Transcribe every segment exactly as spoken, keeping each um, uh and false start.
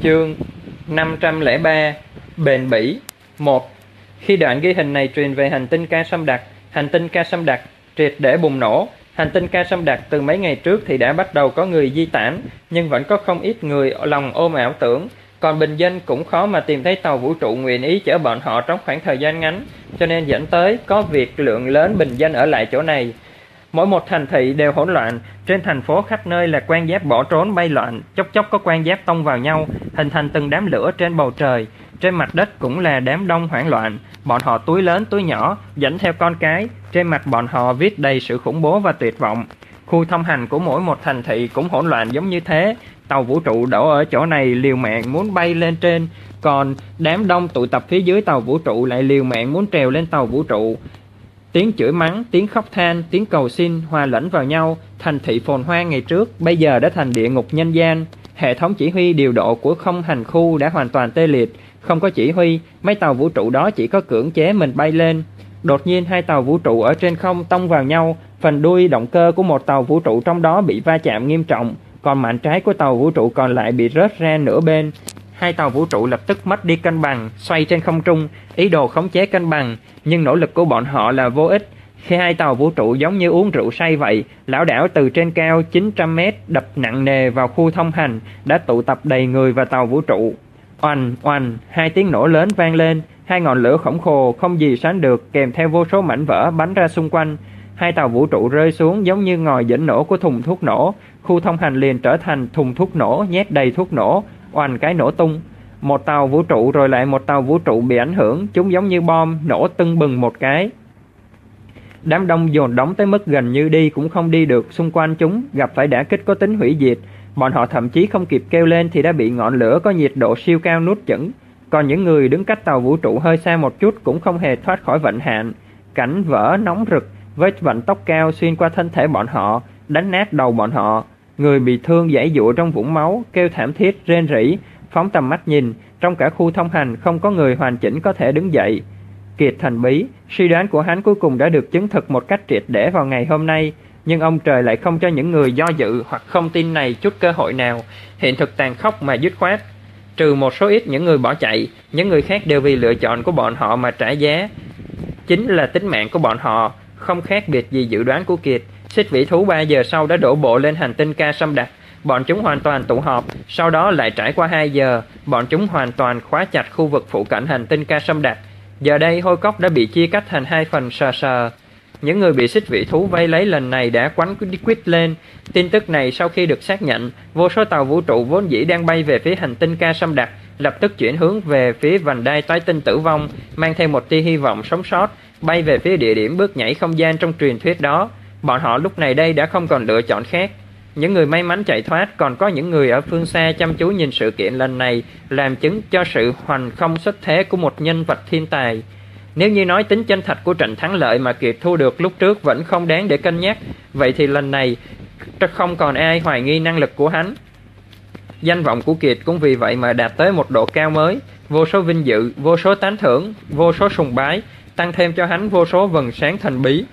Chương năm trăm lẻ ba. Bền bỉ. Một. Khi đoạn ghi hình này truyền về hành tinh Ca Sâm Đặc, hành tinh Ca Sâm Đặc triệt để bùng nổ. Hành tinh Ca Sâm Đặc từ mấy ngày trước thì đã bắt đầu có người di tản, nhưng vẫn có không ít người lòng ôm ảo tưởng. Còn bình dân cũng khó mà tìm thấy tàu vũ trụ nguyện ý chở bọn họ trong khoảng thời gian ngắn, cho nên dẫn tới có việc lượng lớn bình dân ở lại chỗ này. Mỗi một thành thị đều hỗn loạn, trên thành phố khắp nơi là quan giáp bỏ trốn bay loạn, chốc chốc có quan giáp tông vào nhau, hình thành từng đám lửa trên bầu trời. Trên mặt đất cũng là đám đông hoảng loạn, bọn họ túi lớn túi nhỏ, dẫn theo con cái, trên mặt bọn họ viết đầy sự khủng bố và tuyệt vọng. Khu thông hành của mỗi một thành thị cũng hỗn loạn giống như thế, tàu vũ trụ đổ ở chỗ này liều mạng muốn bay lên trên, còn đám đông tụ tập phía dưới tàu vũ trụ lại liều mạng muốn trèo lên tàu vũ trụ. Tiếng chửi mắng, tiếng khóc than, tiếng cầu xin hòa lẫn vào nhau. Thành thị phồn hoa ngày trước bây giờ đã thành địa ngục nhân gian. Hệ thống chỉ huy điều độ của không hành khu đã hoàn toàn tê liệt, không có chỉ huy, mấy tàu vũ trụ đó chỉ có cưỡng chế mình bay lên. Đột nhiên hai tàu vũ trụ ở trên không tông vào nhau, phần đuôi động cơ của một tàu vũ trụ trong đó bị va chạm nghiêm trọng, còn mạn trái của tàu vũ trụ còn lại bị rớt ra nửa bên. Hai tàu vũ trụ lập tức mất đi cân bằng, xoay trên không trung, ý đồ khống chế cân bằng, nhưng nỗ lực của bọn họ là vô ích. Khi hai tàu vũ trụ giống như uống rượu say vậy, lảo đảo từ trên cao chín trăm mét đập nặng nề vào khu thông hành, đã tụ tập đầy người vào tàu vũ trụ. Oành, oành, hai tiếng nổ lớn vang lên, hai ngọn lửa khổng lồ không gì sánh được kèm theo vô số mảnh vỡ bắn ra xung quanh. Hai tàu vũ trụ rơi xuống giống như ngòi dẫn nổ của thùng thuốc nổ, khu thông hành liền trở thành thùng thuốc nổ nhét đầy thuốc nổ, oành cái nổ tung. Một tàu vũ trụ rồi lại một tàu vũ trụ bị ảnh hưởng, chúng giống như bom nổ tưng bừng một cái. Đám đông dồn đóng tới mức gần như đi cũng không đi được, xung quanh chúng gặp phải đả kích có tính hủy diệt. Bọn họ thậm chí không kịp kêu lên thì đã bị ngọn lửa có nhiệt độ siêu cao nuốt chửng. Còn những người đứng cách tàu vũ trụ hơi xa một chút cũng không hề thoát khỏi vận hạn. Cảnh vỡ nóng rực với vận tốc cao xuyên qua thân thể bọn họ, đánh nát đầu bọn họ. Người bị thương giãy giụa trong vũng máu, kêu thảm thiết rên rỉ. Phóng tầm mắt nhìn, trong cả khu thông hành không có người hoàn chỉnh có thể đứng dậy. Kiệt thần bí, suy đoán của hắn cuối cùng đã được chứng thực một cách triệt để vào ngày hôm nay, nhưng ông trời lại không cho những người do dự hoặc không tin này chút cơ hội nào. Hiện thực tàn khốc mà dứt khoát. Trừ một số ít những người bỏ chạy, những người khác đều vì lựa chọn của bọn họ mà trả giá, chính là tính mạng của bọn họ. Không khác biệt gì dự đoán của Kiệt, xích vĩ thú ba giờ sau đã đổ bộ lên hành tinh Ca Sâm Đặc. Bọn chúng hoàn toàn tụ họp, sau đó lại trải qua hai giờ, bọn chúng hoàn toàn khóa chặt khu vực phụ cận hành tinh Ca Sâm Đặc. Giờ đây hôi cốc đã bị chia cắt thành hai phần sờ sờ. Những người bị xích vĩ thú vây lấy lần này đã quánh quýt lên. Tin tức này sau khi được xác nhận, vô số tàu vũ trụ vốn dĩ đang bay về phía hành tinh Ca Sâm Đặc lập tức chuyển hướng về phía vành đai toái tinh tử vong, mang theo một tia hy vọng sống sót, bay về phía địa điểm bước nhảy không gian trong truyền thuyết đó. Bọn họ lúc này đây đã không còn lựa chọn khác. Những người may mắn chạy thoát, còn có những người ở phương xa chăm chú nhìn sự kiện lần này, làm chứng cho sự hoành không xuất thế của một nhân vật thiên tài. Nếu như nói tính chân thật của trận thắng lợi mà Kiệt thu được lúc trước vẫn không đáng để cân nhắc, vậy thì lần này không còn ai hoài nghi năng lực của hắn. Danh vọng của Kiệt cũng vì vậy mà đạt tới một độ cao mới, vô số vinh dự, vô số tán thưởng, vô số sùng bái, tăng thêm cho hắn vô số vầng sáng thần bí.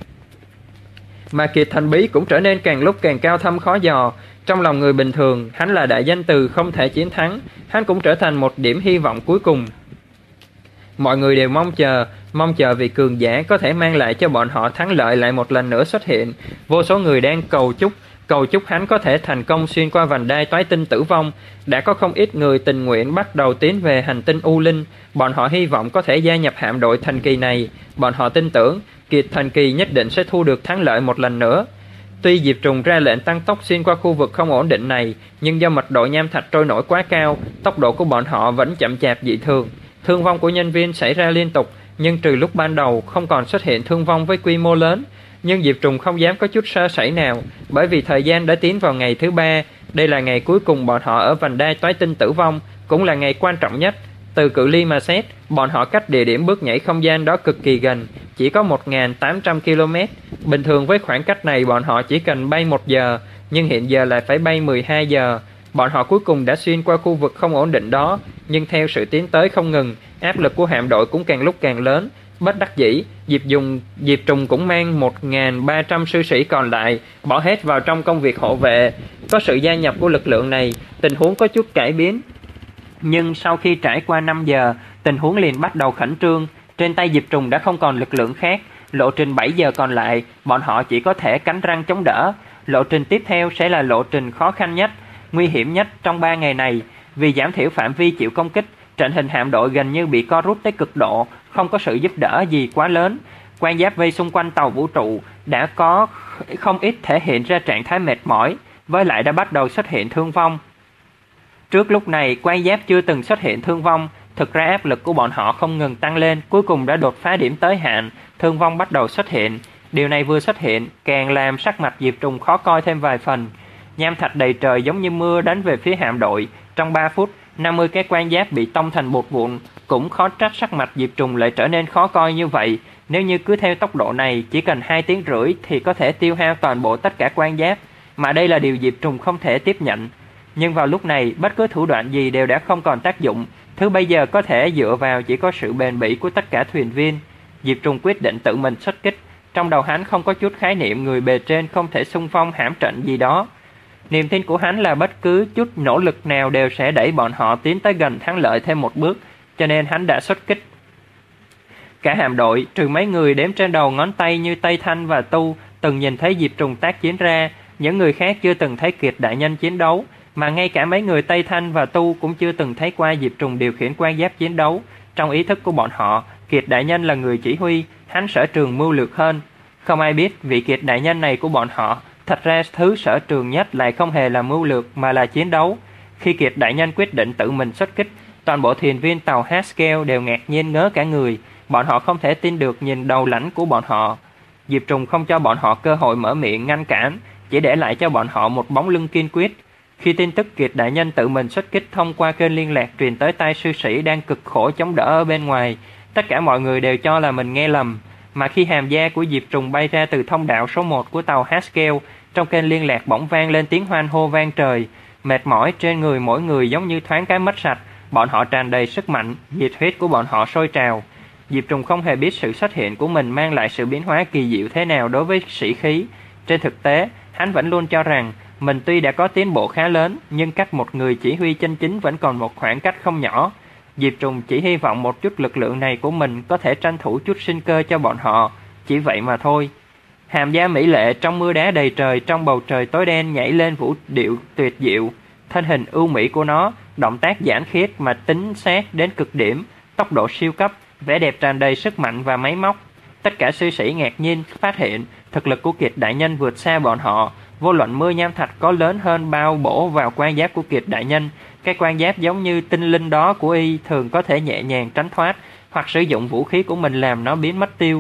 Mà Kiệt thần bí cũng trở nên càng lúc càng cao thâm khó dò. Trong lòng người bình thường, hắn là đại danh từ không thể chiến thắng, hắn cũng trở thành một điểm hy vọng cuối cùng. Mọi người đều mong chờ, mong chờ vì cường giả có thể mang lại cho bọn họ thắng lợi lại một lần nữa xuất hiện. Vô số người đang cầu chúc, cầu chúc hắn có thể thành công xuyên qua vành đai toái tinh tử vong. Đã có không ít người tình nguyện bắt đầu tiến về hành tinh U Linh. Bọn họ hy vọng có thể gia nhập hạm đội thần kỳ này. Bọn họ tin tưởng Kiệt thần kỳ nhất định sẽ thu được thắng lợi một lần nữa. Tuy Diệp Trùng ra lệnh tăng tốc xuyên qua khu vực không ổn định này, nhưng do mật độ nham thạch trôi nổi quá cao, tốc độ của bọn họ vẫn chậm chạp dị thường. Thương vong của nhân viên xảy ra liên tục, nhưng trừ lúc ban đầu không còn xuất hiện thương vong với quy mô lớn. Nhưng Diệp Trùng không dám có chút sơ sẩy nào, bởi vì thời gian đã tiến vào ngày thứ ba. Đây là ngày cuối cùng bọn họ ở vành đai toái tinh tử vong, cũng là ngày quan trọng nhất. Từ cự ly mà xét, bọn họ cách địa điểm bước nhảy không gian đó cực kỳ gần, chỉ có một nghìn tám trăm ki lô mét. Bình thường với khoảng cách này bọn họ chỉ cần bay một giờ, nhưng hiện giờ lại phải bay mười hai giờ. Bọn họ cuối cùng đã xuyên qua khu vực không ổn định đó, nhưng theo sự tiến tới không ngừng, áp lực của hạm đội cũng càng lúc càng lớn. Bất đắc dĩ, Diệp Dùng, Diệp Trùng cũng mang một nghìn ba trăm sư sĩ còn lại, bỏ hết vào trong công việc hộ vệ. Có sự gia nhập của lực lượng này, tình huống có chút cải biến. Nhưng sau khi trải qua năm giờ, tình huống liền bắt đầu khẩn trương. Trên tay Diệp Trùng đã không còn lực lượng khác. Lộ trình bảy giờ còn lại, bọn họ chỉ có thể cắn răng chống đỡ. Lộ trình tiếp theo sẽ là lộ trình khó khăn nhất, nguy hiểm nhất trong ba ngày này. Vì giảm thiểu phạm vi chịu công kích, trận hình hạm đội gần như bị co rút tới cực độ, không có sự giúp đỡ gì quá lớn. Quan giáp vây xung quanh tàu vũ trụ đã có không ít thể hiện ra trạng thái mệt mỏi, với lại đã bắt đầu xuất hiện thương vong. Trước lúc này, quan giáp chưa từng xuất hiện thương vong. Thực ra áp lực của bọn họ không ngừng tăng lên, cuối cùng đã đột phá điểm tới hạn, thương vong bắt đầu xuất hiện. Điều này vừa xuất hiện, càng làm sắc mặt Diệp Trùng khó coi thêm vài phần. Nham thạch đầy trời giống như mưa đánh về phía hạm đội. Trong ba phút, năm mươi cái quan giáp bị tông thành bột vụn. Cũng khó trách sắc mặt Diệp Trùng lại trở nên khó coi như vậy. Nếu như cứ theo tốc độ này, chỉ cần hai tiếng rưỡi thì có thể tiêu hao toàn bộ tất cả quan giáp, mà đây là điều Diệp Trùng không thể tiếp nhận. Nhưng vào lúc này, bất cứ thủ đoạn gì đều đã không còn tác dụng. Thứ bây giờ có thể dựa vào chỉ có sự bền bỉ của tất cả thuyền viên. Diệp Trùng quyết định tự mình xuất kích. Trong đầu hắn không có chút khái niệm người bề trên không thể xung phong hãm trận gì đó. Niềm tin của hắn là bất cứ chút nỗ lực nào đều sẽ đẩy bọn họ tiến tới gần thắng lợi thêm một bước, cho nên hắn đã xuất kích. Cả hạm đội, trừ mấy người đếm trên đầu ngón tay như Tây Thanh và Tu, từng nhìn thấy Diệp Trùng tác chiến ra, những người khác chưa từng thấy Kiệt đại nhân chiến đấu, mà ngay cả mấy người Tây Thanh và Tu cũng chưa từng thấy qua Diệp Trùng điều khiển quan giáp chiến đấu. Trong ý thức của bọn họ, Kiệt đại nhân là người chỉ huy, hắn sở trường mưu lược hơn. Không ai biết vị Kiệt đại nhân này của bọn họ, thật ra thứ sở trường nhất lại không hề là mưu lược mà là chiến đấu. Khi Kiệt đại nhân quyết định tự mình xuất kích, toàn bộ thuyền viên tàu Haskell đều ngạc nhiên ngớ cả người. Bọn họ không thể tin được nhìn đầu lãnh của bọn họ. Diệp Trùng không cho bọn họ cơ hội mở miệng ngăn cản, chỉ để lại cho bọn họ một bóng lưng kiên quyết. Khi tin tức Kiệt đại nhân tự mình xuất kích thông qua kênh liên lạc truyền tới tai sư sĩ đang cực khổ chống đỡ ở bên ngoài, tất cả mọi người đều cho là mình nghe lầm. Mà khi hàm da của Diệp Trùng bay ra từ thông đạo số một của tàu Haskell, trong kênh liên lạc bỗng vang lên tiếng hoan hô vang trời. Mệt mỏi trên người mỗi người giống như thoáng cái mất sạch, bọn họ tràn đầy sức mạnh, nhiệt huyết của bọn họ sôi trào. Diệp Trùng không hề biết sự xuất hiện của mình mang lại sự biến hóa kỳ diệu thế nào đối với sĩ khí. Trên thực tế, hắn vẫn luôn cho rằng mình tuy đã có tiến bộ khá lớn, nhưng cách một người chỉ huy chân chính vẫn còn một khoảng cách không nhỏ. Diệp Trùng chỉ hy vọng một chút lực lượng này của mình có thể tranh thủ chút sinh cơ cho bọn họ, chỉ vậy mà thôi. Hàm da mỹ lệ trong mưa đá đầy trời, trong bầu trời tối đen nhảy lên vũ điệu tuyệt diệu. Thân hình ưu mỹ của nó, động tác giản khiết mà tính xác đến cực điểm, tốc độ siêu cấp, vẻ đẹp tràn đầy sức mạnh và máy móc. Tất cả sư sĩ ngạc nhiên phát hiện thực lực của Kiệt đại nhân vượt xa bọn họ. Vô luận mưa nham thạch có lớn hơn bao bổ vào quan giáp của Kiệt đại nhân, cái quan giáp giống như tinh linh đó của y thường có thể nhẹ nhàng tránh thoát, hoặc sử dụng vũ khí của mình làm nó biến mất tiêu.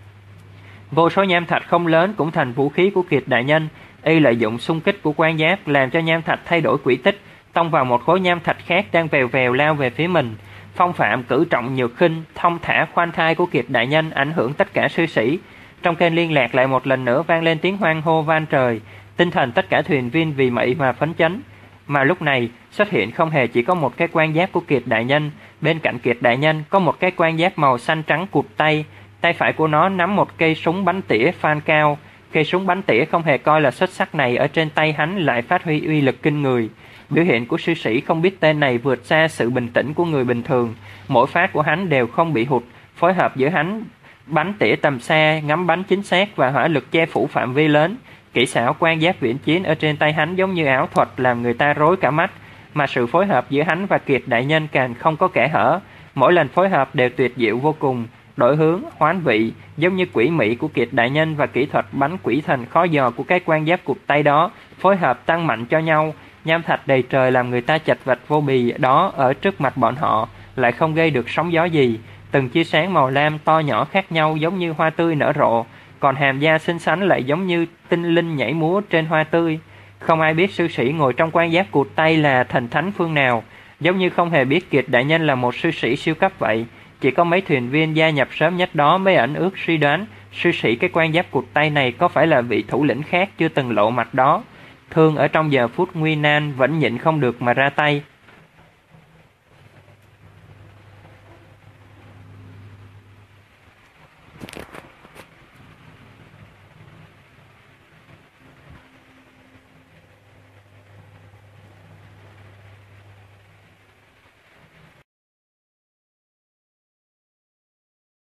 Vô số nham thạch không lớn cũng thành vũ khí của Kiệt đại nhân. Y lợi dụng xung kích của quan giáp làm cho nham thạch thay đổi quỹ tích, tông vào một khối nham thạch khác đang vèo vèo lao về phía mình. Phong phạm cử trọng nhược khinh, thông thả khoan thai của Kiệt đại nhân ảnh hưởng tất cả sư sĩ. Trong kênh liên lạc lại một lần nữa vang lên tiếng hoan hô van trời, tinh thần tất cả thuyền viên vì vậy mà phấn chấn. Mà lúc này xuất hiện không hề chỉ có một cái quan giáp của Kiệt đại nhân, bên cạnh Kiệt đại nhân có một cái quan giáp màu xanh trắng cụt tay, tay phải của nó nắm một cây súng bắn tỉa phan cao. Cây súng bắn tỉa không hề coi là xuất sắc này ở trên tay hắn lại phát huy uy lực kinh người. Biểu hiện của sư sĩ không biết tên này vượt xa sự bình tĩnh của người bình thường, mỗi phát của hắn đều không bị hụt, phối hợp giữa hắn bắn tỉa tầm xa, ngắm bắn chính xác và hỏa lực che phủ phạm vi lớn. Kỹ xảo quan giáp viễn chiến ở trên tay hắn giống như ảo thuật làm người ta rối cả mắt, mà sự phối hợp giữa hắn và Kiệt đại nhân càng không có kẽ hở. Mỗi lần phối hợp đều tuyệt diệu vô cùng, đổi hướng, hoán vị, giống như quỷ mị của Kiệt đại nhân và kỹ thuật bắn quỷ thần khó dò của cái quan giáp cụt tay đó phối hợp tăng mạnh cho nhau. Nham thạch đầy trời làm người ta chật vật vô bì đó ở trước mặt bọn họ lại không gây được sóng gió gì. Từng chia sáng màu lam to nhỏ khác nhau giống như hoa tươi nở rộ, còn hàm da xinh xắn lại giống như tinh linh nhảy múa trên hoa tươi. Không ai biết sư sĩ ngồi trong quan giáp cụt tay là thần thánh phương nào, giống như không hề biết Kiệt đại nhân là một sư sĩ siêu cấp vậy. Chỉ có mấy thuyền viên gia nhập sớm nhất đó mới ẩn ước suy đoán sư sĩ cái quan giáp cụt tay này có phải là vị thủ lĩnh khác chưa từng lộ mặt đó. Thương ở trong giờ phút nguy nan vẫn nhịn không được mà ra tay.